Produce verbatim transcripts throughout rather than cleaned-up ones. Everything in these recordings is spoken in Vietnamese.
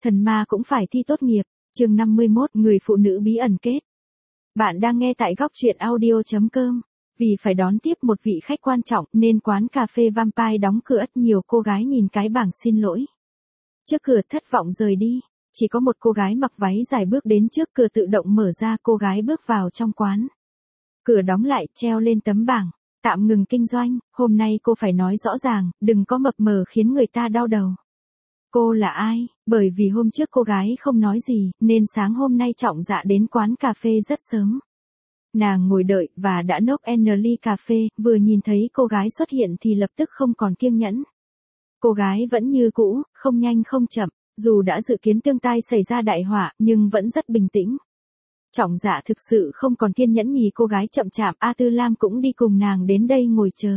Thần ma cũng phải thi tốt nghiệp. Chương năm mươi mốt, người phụ nữ bí ẩn kết. Bạn đang nghe tại góc truyện audio chấm com. Vì phải đón tiếp một vị khách quan trọng nên quán cà phê Vampire đóng cửa, ít nhiều cô gái nhìn cái bảng xin lỗi trước cửa thất vọng rời đi. Chỉ có một cô gái mặc váy dài bước đến trước cửa tự động mở ra, cô gái bước vào trong quán. Cửa đóng lại, treo lên tấm bảng, tạm ngừng kinh doanh, hôm nay cô phải nói rõ ràng, đừng có mập mờ khiến người ta đau đầu. Cô là ai? Bởi vì hôm trước cô gái không nói gì, nên sáng hôm nay Trọng Dạ đến quán cà phê rất sớm. Nàng ngồi đợi và đã nốc n ly cà phê, vừa nhìn thấy cô gái xuất hiện thì lập tức không còn kiêng nhẫn. Cô gái vẫn như cũ, không nhanh không chậm, dù đã dự kiến tương tai xảy ra đại họa, nhưng vẫn rất bình tĩnh. Trọng Dạ thực sự không còn kiên nhẫn nhìn cô gái chậm chạp, A Tư Lam cũng đi cùng nàng đến đây ngồi chờ.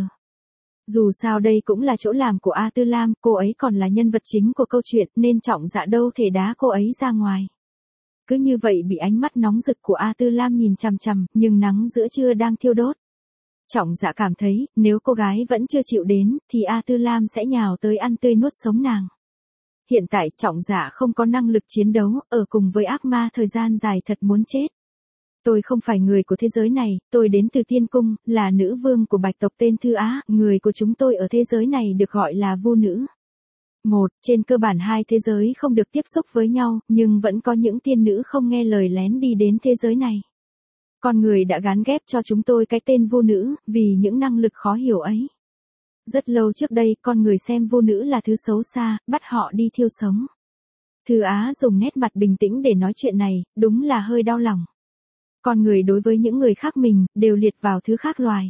Dù sao đây cũng là chỗ làm của A Tư Lam, cô ấy còn là nhân vật chính của câu chuyện nên Trọng Dạ đâu thể đá cô ấy ra ngoài. Cứ như vậy bị ánh mắt nóng rực của A Tư Lam nhìn chằm chằm, nhưng nắng giữa trưa đang thiêu đốt. Trọng Dạ cảm thấy, nếu cô gái vẫn chưa chịu đến, thì A Tư Lam sẽ nhào tới ăn tươi nuốt sống nàng. Hiện tại Trọng Dạ không có năng lực chiến đấu, ở cùng với ác ma thời gian dài thật muốn chết. Tôi không phải người của thế giới này, tôi đến từ Tiên Cung, là nữ vương của Bạch tộc tên Thư Á, người của chúng tôi ở thế giới này được gọi là Vu Nữ. Một, trên cơ bản hai thế giới không được tiếp xúc với nhau, nhưng vẫn có những tiên nữ không nghe lời lén đi đến thế giới này. Con người đã gán ghép cho chúng tôi cái tên Vu Nữ, vì những năng lực khó hiểu ấy. Rất lâu trước đây, con người xem Vu Nữ là thứ xấu xa, bắt họ đi thiêu sống. Thư Á dùng nét mặt bình tĩnh để nói chuyện này, đúng là hơi đau lòng. Con người đối với những người khác mình, đều liệt vào thứ khác loài.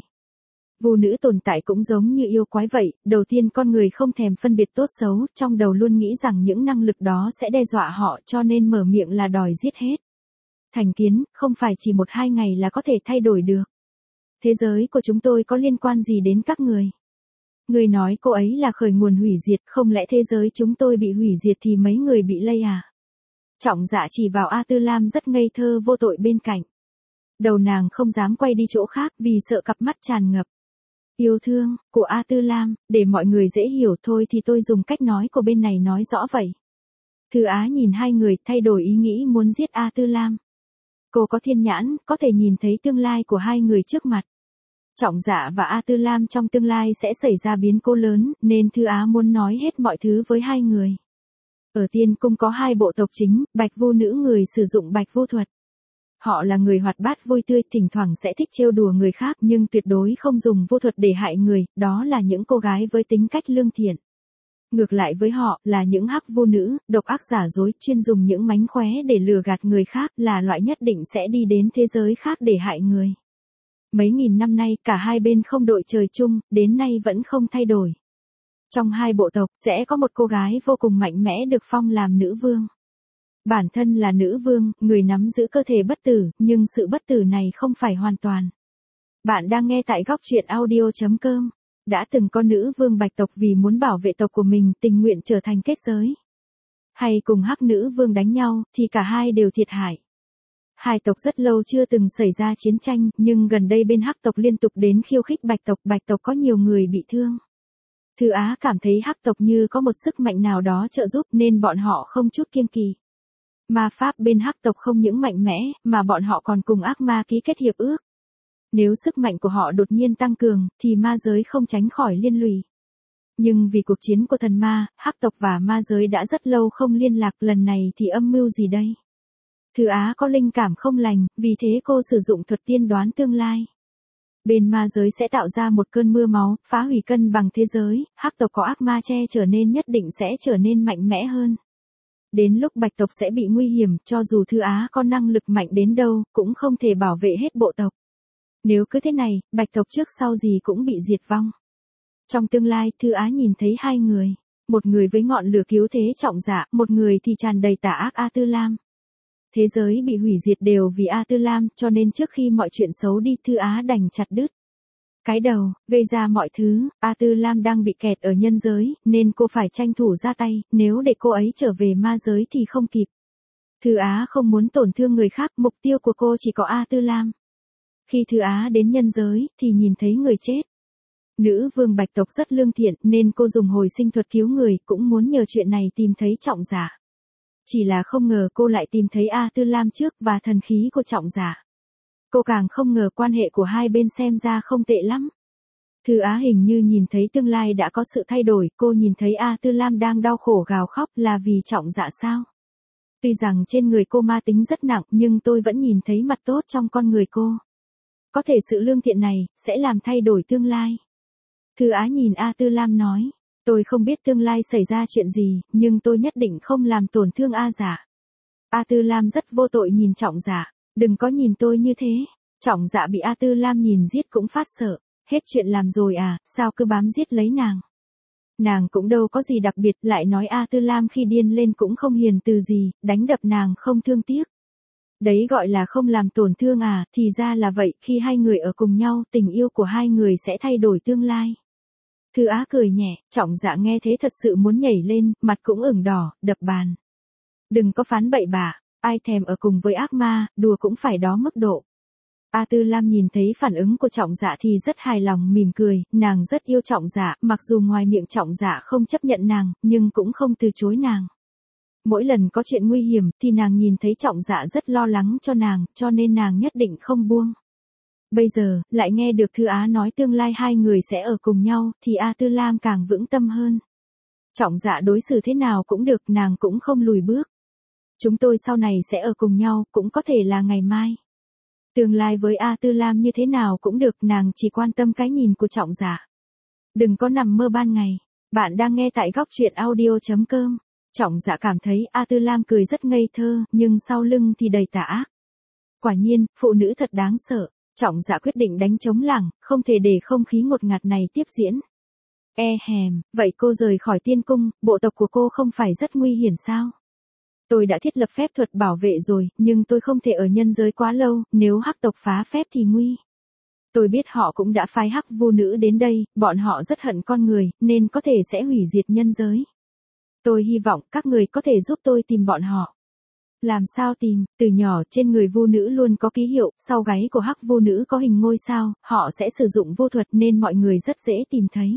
Vu nữ tồn tại cũng giống như yêu quái vậy, đầu tiên con người không thèm phân biệt tốt xấu, trong đầu luôn nghĩ rằng những năng lực đó sẽ đe dọa họ cho nên mở miệng là đòi giết hết. Thành kiến, không phải chỉ một hai ngày là có thể thay đổi được. Thế giới của chúng tôi có liên quan gì đến các người? Người nói cô ấy là khởi nguồn hủy diệt, không lẽ thế giới chúng tôi bị hủy diệt thì mấy người bị lây à? Trọng Dạ chỉ vào A Tư Lam rất ngây thơ vô tội bên cạnh. Đầu nàng không dám quay đi chỗ khác vì sợ cặp mắt tràn ngập yêu thương của A Tư Lam, để mọi người dễ hiểu thôi thì tôi dùng cách nói của bên này nói rõ vậy. Thư Á nhìn hai người, thay đổi ý nghĩ muốn giết A Tư Lam. Cô có thiên nhãn, có thể nhìn thấy tương lai của hai người trước mặt. Trọng Dạ và A Tư Lam trong tương lai sẽ xảy ra biến cố lớn, nên Thư Á muốn nói hết mọi thứ với hai người. Ở Tiên Cung có hai bộ tộc chính, Bạch Vu nữ người sử dụng Bạch Vu thuật. Họ là người hoạt bát vui tươi, thỉnh thoảng sẽ thích trêu đùa người khác nhưng tuyệt đối không dùng vô thuật để hại người, đó là những cô gái với tính cách lương thiện. Ngược lại với họ, là những hắc vu nữ, độc ác giả dối, chuyên dùng những mánh khóe để lừa gạt người khác, là loại nhất định sẽ đi đến thế giới khác để hại người. Mấy nghìn năm nay, cả hai bên không đội trời chung, đến nay vẫn không thay đổi. Trong hai bộ tộc, sẽ có một cô gái vô cùng mạnh mẽ được phong làm nữ vương. Bản thân là nữ vương, người nắm giữ cơ thể bất tử, nhưng sự bất tử này không phải hoàn toàn. Bạn đang nghe tại góc truyện audio chấm com. Đã từng có nữ vương Bạch tộc vì muốn bảo vệ tộc của mình, tình nguyện trở thành kết giới. Hay cùng hắc nữ vương đánh nhau, thì cả hai đều thiệt hại. Hai tộc rất lâu chưa từng xảy ra chiến tranh, nhưng gần đây bên hắc tộc liên tục đến khiêu khích Bạch tộc, Bạch tộc có nhiều người bị thương. Thư Á cảm thấy hắc tộc như có một sức mạnh nào đó trợ giúp nên bọn họ không chút kiêng kỵ. Ma pháp bên hắc tộc không những mạnh mẽ, mà bọn họ còn cùng ác ma ký kết hiệp ước. Nếu sức mạnh của họ đột nhiên tăng cường, thì ma giới không tránh khỏi liên lụy. Nhưng vì cuộc chiến của thần ma, hắc tộc và ma giới đã rất lâu không liên lạc, lần này thì âm mưu gì đây? Thư Á có linh cảm không lành, vì thế cô sử dụng thuật tiên đoán tương lai. Bên ma giới sẽ tạo ra một cơn mưa máu, phá hủy cân bằng thế giới, hắc tộc có ác ma che trở nên nhất định sẽ trở nên mạnh mẽ hơn. Đến lúc Bạch tộc sẽ bị nguy hiểm, cho dù Thư Á có năng lực mạnh đến đâu, cũng không thể bảo vệ hết bộ tộc. Nếu cứ thế này, Bạch tộc trước sau gì cũng bị diệt vong. Trong tương lai, Thư Á nhìn thấy hai người. Một người với ngọn lửa cứu thế Trọng Dạ, một người thì tràn đầy tà ác A Tư Lam. Thế giới bị hủy diệt đều vì A Tư Lam, cho nên trước khi mọi chuyện xấu đi, Thư Á đành chặt đứt cái đầu, gây ra mọi thứ. A Tư Lam đang bị kẹt ở nhân giới, nên cô phải tranh thủ ra tay, nếu để cô ấy trở về ma giới thì không kịp. Thư Á không muốn tổn thương người khác, mục tiêu của cô chỉ có A Tư Lam. Khi Thư Á đến nhân giới, thì nhìn thấy người chết. Nữ vương Bạch tộc rất lương thiện, nên cô dùng hồi sinh thuật cứu người, cũng muốn nhờ chuyện này tìm thấy Trọng Dạ. Chỉ là không ngờ cô lại tìm thấy A Tư Lam trước và thần khí của Trọng Dạ. Cô càng không ngờ quan hệ của hai bên xem ra không tệ lắm. Thư Á hình như nhìn thấy tương lai đã có sự thay đổi, cô nhìn thấy A Tư Lam đang đau khổ gào khóc là vì Trọng Dạ sao? Tuy rằng trên người cô ma tính rất nặng nhưng tôi vẫn nhìn thấy mặt tốt trong con người cô. Có thể sự lương thiện này sẽ làm thay đổi tương lai. Thư Á nhìn A Tư Lam nói, tôi không biết tương lai xảy ra chuyện gì, nhưng tôi nhất định không làm tổn thương A Dạ. A Tư Lam rất vô tội nhìn Trọng Dạ, đừng có nhìn tôi như thế. Trọng Dạ bị A Tư Lam nhìn giết cũng phát sợ, hết chuyện làm rồi à, sao cứ bám giết lấy nàng. Nàng cũng đâu có gì đặc biệt, lại nói A Tư Lam khi điên lên cũng không hiền từ gì, đánh đập nàng không thương tiếc. Đấy gọi là không làm tổn thương à, thì ra là vậy, khi hai người ở cùng nhau, tình yêu của hai người sẽ thay đổi tương lai. Thư Á cười nhẹ, Trọng Dạ nghe thế thật sự muốn nhảy lên, mặt cũng ửng đỏ, đập bàn. Đừng có phán bậy bạ, ai thèm ở cùng với ác ma, đùa cũng phải đó mức độ. A Tư Lam nhìn thấy phản ứng của Trọng Dạ thì rất hài lòng mỉm cười, nàng rất yêu Trọng Dạ, mặc dù ngoài miệng Trọng Dạ không chấp nhận nàng, nhưng cũng không từ chối nàng. Mỗi lần có chuyện nguy hiểm thì nàng nhìn thấy Trọng Dạ rất lo lắng cho nàng, cho nên nàng nhất định không buông. Bây giờ, lại nghe được Thư Á nói tương lai hai người sẽ ở cùng nhau, thì A Tư Lam càng vững tâm hơn. Trọng Dạ đối xử thế nào cũng được, nàng cũng không lùi bước. Chúng tôi sau này sẽ ở cùng nhau, cũng có thể là ngày mai. Tương lai với A Tư Lam như thế nào cũng được, nàng chỉ quan tâm cái nhìn của Trọng Dạ. Đừng có nằm mơ ban ngày. Bạn đang nghe tại góc truyện audio chấm com. Trọng Dạ cảm thấy A Tư Lam cười rất ngây thơ, nhưng sau lưng thì đầy tà ác. Quả nhiên, phụ nữ thật đáng sợ. Trọng Dạ quyết định đánh trống lảng, không thể để không khí ngột ngạt này tiếp diễn. E hèm, vậy cô rời khỏi tiên cung, bộ tộc của cô không phải rất nguy hiểm sao? Tôi đã thiết lập phép thuật bảo vệ rồi, nhưng tôi không thể ở nhân giới quá lâu, nếu hắc tộc phá phép thì nguy. Tôi biết họ cũng đã phái hắc vu nữ đến đây, bọn họ rất hận con người, nên có thể sẽ hủy diệt nhân giới. Tôi hy vọng các người có thể giúp tôi tìm bọn họ. Làm sao tìm? Từ nhỏ trên người vu nữ luôn có ký hiệu, sau gáy của hắc vu nữ có hình ngôi sao, họ sẽ sử dụng vô thuật nên mọi người rất dễ tìm thấy.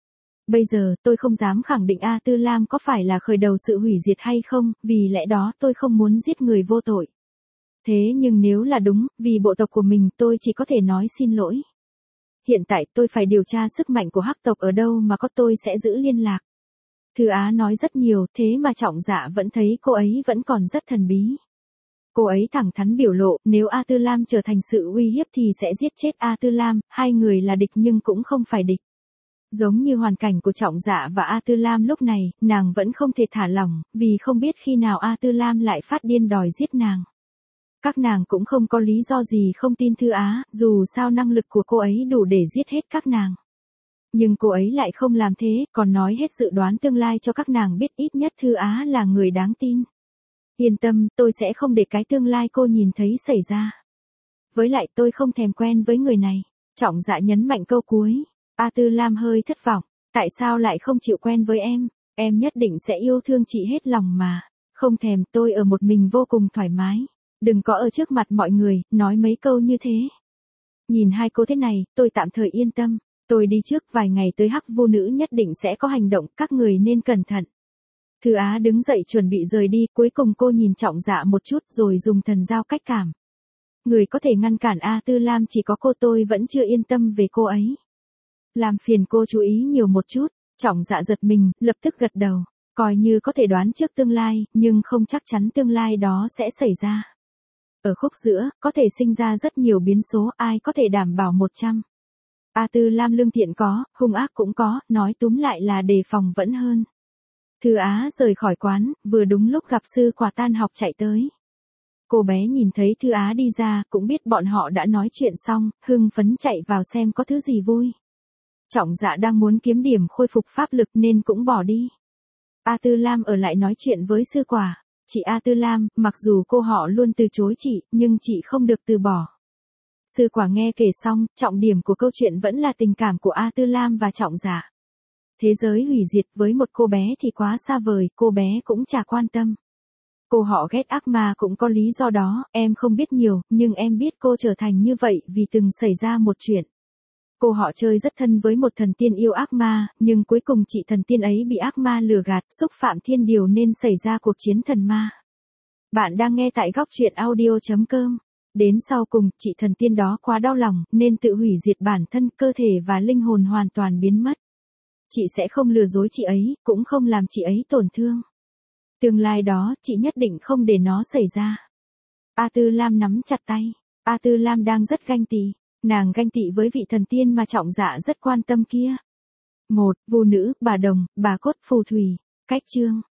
Bây giờ, tôi không dám khẳng định A Tư Lam có phải là khởi đầu sự hủy diệt hay không, vì lẽ đó tôi không muốn giết người vô tội. Thế nhưng nếu là đúng, vì bộ tộc của mình tôi chỉ có thể nói xin lỗi. Hiện tại tôi phải điều tra sức mạnh của hắc tộc ở đâu mà có, tôi sẽ giữ liên lạc. Thư Á nói rất nhiều, thế mà Trọng Dạ vẫn thấy cô ấy vẫn còn rất thần bí. Cô ấy thẳng thắn biểu lộ, nếu A Tư Lam trở thành sự uy hiếp thì sẽ giết chết A Tư Lam, hai người là địch nhưng cũng không phải địch. Giống như hoàn cảnh của Trọng Dạ và A Tư Lam lúc này, nàng vẫn không thể thả lỏng, vì không biết khi nào A Tư Lam lại phát điên đòi giết nàng. Các nàng cũng không có lý do gì không tin Thư Á, dù sao năng lực của cô ấy đủ để giết hết các nàng. Nhưng cô ấy lại không làm thế, còn nói hết dự đoán tương lai cho các nàng biết, ít nhất Thư Á là người đáng tin. Yên tâm, tôi sẽ không để cái tương lai cô nhìn thấy xảy ra. Với lại tôi không thèm quen với người này. Trọng Dạ nhấn mạnh câu cuối. A Tư Lam hơi thất vọng. Tại sao lại không chịu quen với em? Em nhất định sẽ yêu thương chị hết lòng mà. Không thèm, tôi ở một mình vô cùng thoải mái. Đừng có ở trước mặt mọi người, nói mấy câu như thế. Nhìn hai cô thế này, tôi tạm thời yên tâm. Tôi đi trước, vài ngày tới hắc vô nữ nhất định sẽ có hành động, các người nên cẩn thận. Thư Á đứng dậy chuẩn bị rời đi, cuối cùng cô nhìn Trọng Dạ một chút rồi dùng thần giao cách cảm. Người có thể ngăn cản A Tư Lam chỉ có cô, tôi vẫn chưa yên tâm về cô ấy. Làm phiền cô chú ý nhiều một chút. Trọng Dạ giật mình, lập tức gật đầu. Coi như có thể đoán trước tương lai, nhưng không chắc chắn tương lai đó sẽ xảy ra. Ở khúc giữa, có thể sinh ra rất nhiều biến số, ai có thể đảm bảo một trăm. A Tư Lam lương thiện có, hung ác cũng có, nói túm lại là đề phòng vẫn hơn. Thư Á rời khỏi quán, vừa đúng lúc gặp sư quả tan học chạy tới. Cô bé nhìn thấy Thư Á đi ra, cũng biết bọn họ đã nói chuyện xong, hưng phấn chạy vào xem có thứ gì vui. Trọng Dạ đang muốn kiếm điểm khôi phục pháp lực nên cũng bỏ đi. A Tư Lam ở lại nói chuyện với sư quả. Chị A Tư Lam, mặc dù cô họ luôn từ chối chị, nhưng chị không được từ bỏ. Sư quả nghe kể xong, trọng điểm của câu chuyện vẫn là tình cảm của A Tư Lam và Trọng Dạ. Thế giới hủy diệt với một cô bé thì quá xa vời, cô bé cũng chả quan tâm. Cô họ ghét ác ma cũng có lý do đó, em không biết nhiều, nhưng em biết cô trở thành như vậy vì từng xảy ra một chuyện. Cô họ chơi rất thân với một thần tiên yêu ác ma, nhưng cuối cùng chị thần tiên ấy bị ác ma lừa gạt, xúc phạm thiên điều nên xảy ra cuộc chiến thần ma. Bạn đang nghe tại góc truyện audio chấm com. Đến sau cùng, chị thần tiên đó quá đau lòng, nên tự hủy diệt bản thân, cơ thể và linh hồn hoàn toàn biến mất. Chị sẽ không lừa dối chị ấy, cũng không làm chị ấy tổn thương. Tương lai đó, chị nhất định không để nó xảy ra. A Tư Lam nắm chặt tay. A Tư Lam đang rất ganh tị. Nàng ganh tị với vị thần tiên mà Trọng Dạ rất quan tâm kia. Một, Vu nữ, bà Đồng, bà Cốt, Phù Thủy. Cách chương.